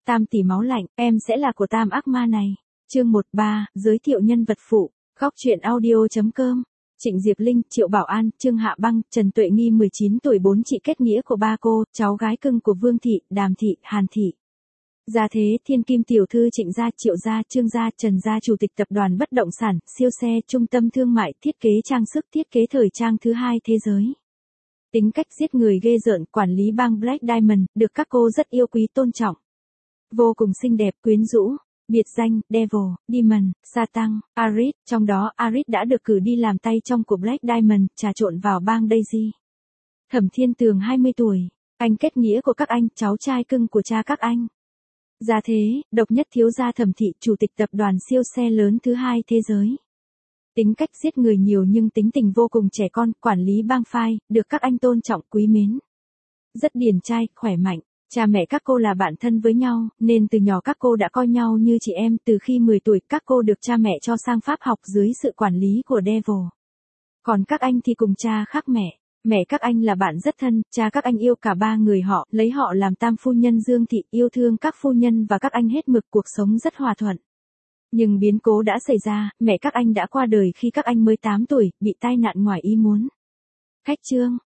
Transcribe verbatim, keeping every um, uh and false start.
Tam tỷ máu lạnh, em sẽ là của Tam ác ma này. Chương một ba, giới thiệu nhân vật phụ. Góc truyện audio chấm com. Trịnh Diệp Linh, Triệu Bảo An, Trương Hạ Băng, Trần Tuệ Nghi mười chín tuổi, bốn chị kết nghĩa của ba cô, cháu gái cưng của Vương thị, Đàm thị, Hàn thị. Gia thế, thiên kim tiểu thư Trịnh gia, Triệu gia, Trương gia, Trần gia, chủ tịch tập đoàn bất động sản, siêu xe, trung tâm thương mại, thiết kế trang sức, thiết kế thời trang thứ hai thế giới. Tính cách giết người ghê rợn, quản lý bang Black Diamond, được các cô rất yêu quý tôn trọng. Vô cùng xinh đẹp, quyến rũ. Biệt danh, Devil, Demon, Satan, Arid, trong đó Arid đã được cử đi làm tay trong của Black Diamond, trà trộn vào bang Daisy. Thẩm Thiên Tường hai mươi tuổi, anh kết nghĩa của các anh, cháu trai cưng của cha các anh. Gia thế, độc nhất thiếu gia Thẩm thị, chủ tịch tập đoàn siêu xe lớn thứ hai thế giới. Tính cách giết người nhiều nhưng tính tình vô cùng trẻ con, quản lý bang phai, được các anh tôn trọng quý mến. Rất điển trai, khỏe mạnh. Cha mẹ các cô là bạn thân với nhau, nên từ nhỏ các cô đã coi nhau như chị em. Từ khi mười tuổi, các cô được cha mẹ cho sang Pháp học dưới sự quản lý của Devil. Còn các anh thì cùng cha khác mẹ. Mẹ các anh là bạn rất thân, cha các anh yêu cả ba người họ, lấy họ làm tam phu nhân Dương thị, yêu thương các phu nhân và các anh hết mực, cuộc sống rất hòa thuận. Nhưng biến cố đã xảy ra, mẹ các anh đã qua đời khi các anh mới tám tuổi, bị tai nạn ngoài ý muốn. Khách trương,